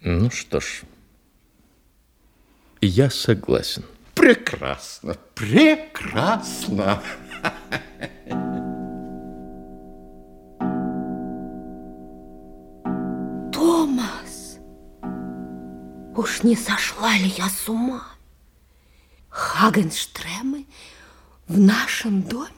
Ну что ж, я согласен. Прекрасно, прекрасно. Томас, уж не сошла ли я с ума? Хагенштремы в нашем доме?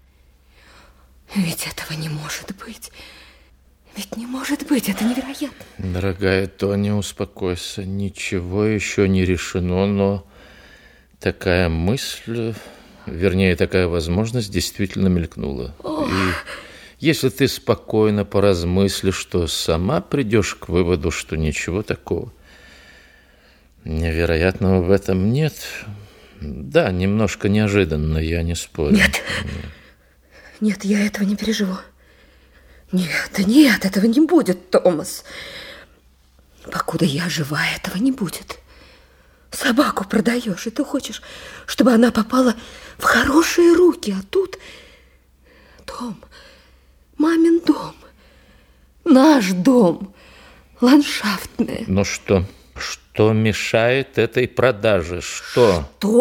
Ведь этого не может быть. Ведь не может быть, это невероятно. Дорогая Тоня, успокойся. Ничего еще не решено, но такая мысль, вернее, такая возможность действительно мелькнула. Ох. И если ты спокойно поразмыслишь, то сама придешь к выводу, что ничего такого невероятного в этом нет. Да, немножко неожиданно, я не спорю. Нет, я этого не переживу. Нет, этого не будет, Томас. Покуда я жива, этого не будет. Собаку продаешь, и ты хочешь, чтобы она попала в хорошие руки, а тут дом, мамин дом, наш дом, ландшафтный. Ну что мешает этой продаже? Что?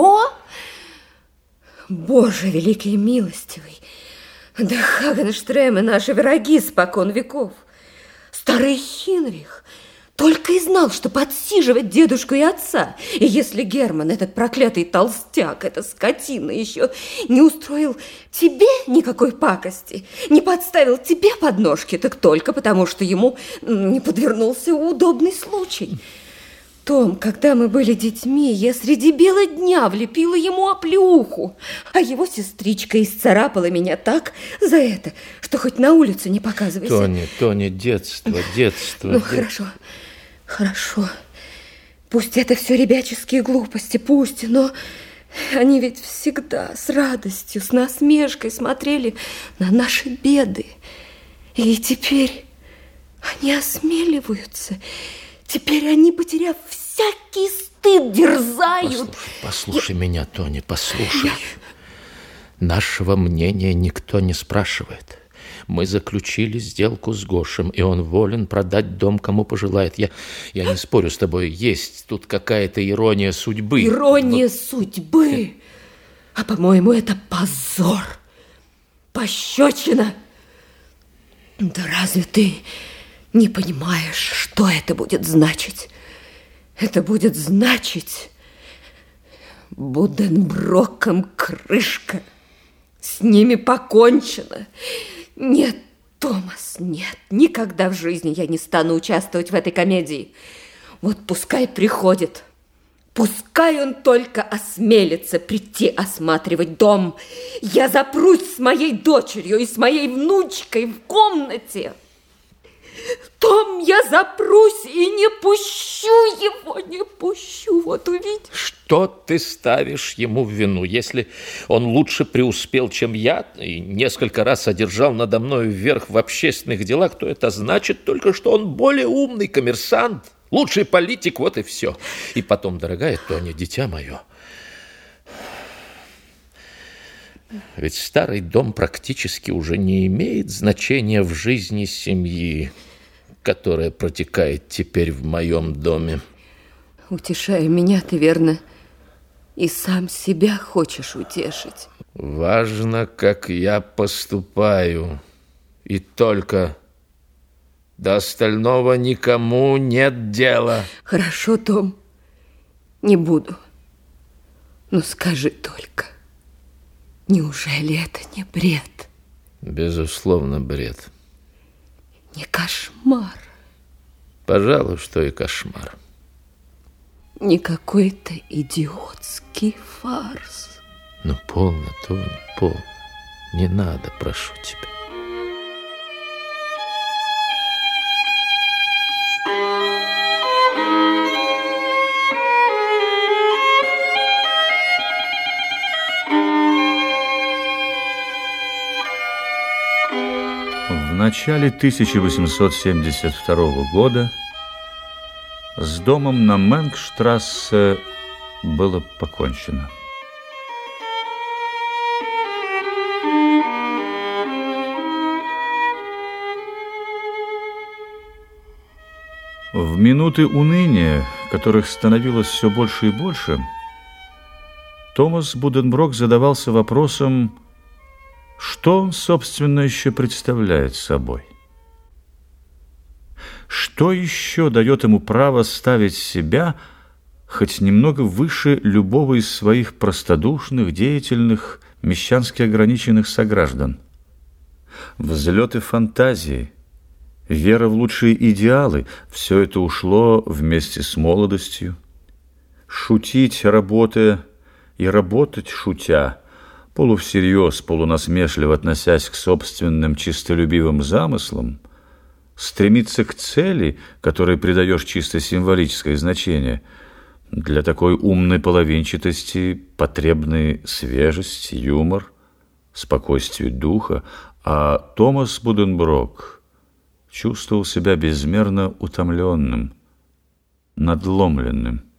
Боже великий и милостивый! Да Хагенштремы наши враги спокон веков. Старый Хинрих только и знал, что подсиживать дедушку и отца. И если Герман, этот проклятый толстяк, эта скотина, еще не устроил тебе никакой пакости, не подставил тебе подножки, так только потому, что ему не подвернулся удобный случай. Том, когда мы были детьми, я среди бела дня влепила ему оплеуху, а его сестричка исцарапала меня так за это, что хоть на улицу не показывайся. Тоня, детство. Ну, хорошо. Пусть это все ребяческие глупости, пусть, но они ведь всегда с радостью, с насмешкой смотрели на наши беды. И теперь они осмеливаются. Теперь они, потеряв всякий стыд, дерзают. Послушай меня, Тоня, послушай. Нашего мнения никто не спрашивает. Мы заключили сделку с Гошем, и он волен продать дом, кому пожелает. Я не спорю с тобой, есть тут какая-то ирония судьбы. Ирония судьбы? А, по-моему, это позор, пощечина. Да разве ты не понимаешь, что это будет значить? Это будет значить Буденброком крышка. С ними покончено. Нет, Томас, нет. Никогда в жизни я не стану участвовать в этой комедии. Вот пускай приходит. Пускай он только осмелится прийти осматривать дом. Я запрусь с моей дочерью и с моей внучкой в комнате. Том, я запрусь и не пущу его, не пущу, вот увидишь. Что ты ставишь ему в вину? Если он лучше преуспел, чем я, и несколько раз одержал надо мною верх в общественных делах, то это значит только, что он более умный коммерсант, лучший политик, вот и все. И потом, дорогая Тоня, дитя мое, ведь старый дом практически уже не имеет значения в жизни семьи, которая протекает теперь в моем доме. Утешая меня, ты, верно, и сам себя хочешь утешить. Важно, как я поступаю. И только до остального никому нет дела. Хорошо, Том, не буду. Но скажи только, неужели это не бред? Безусловно, бред. Не кошмар. Пожалуй, что и кошмар. Не какой-то идиотский фарс. Ну, полно, Тоня, полно. Не надо, прошу тебя. В начале 1872 года с домом на Менгштрассе было покончено. В В минуты уныния, которых становилось все больше и больше, Томас Буденброк задавался вопросом, что он, собственно, еще представляет собой. Что еще дает ему право ставить себя хоть немного выше любого из своих простодушных, деятельных, мещански ограниченных сограждан? Взлеты фантазии, вера в лучшие идеалы – все это ушло вместе с молодостью. Шутить, работая, и работать, шутя, полувсерьез, полунасмешливо относясь к собственным чистолюбивым замыслам, стремиться к цели, которой придаешь чисто символическое значение, для такой умной половинчатости потребны свежесть, юмор, спокойствие духа, а Томас Буденброк чувствовал себя безмерно утомленным, надломленным.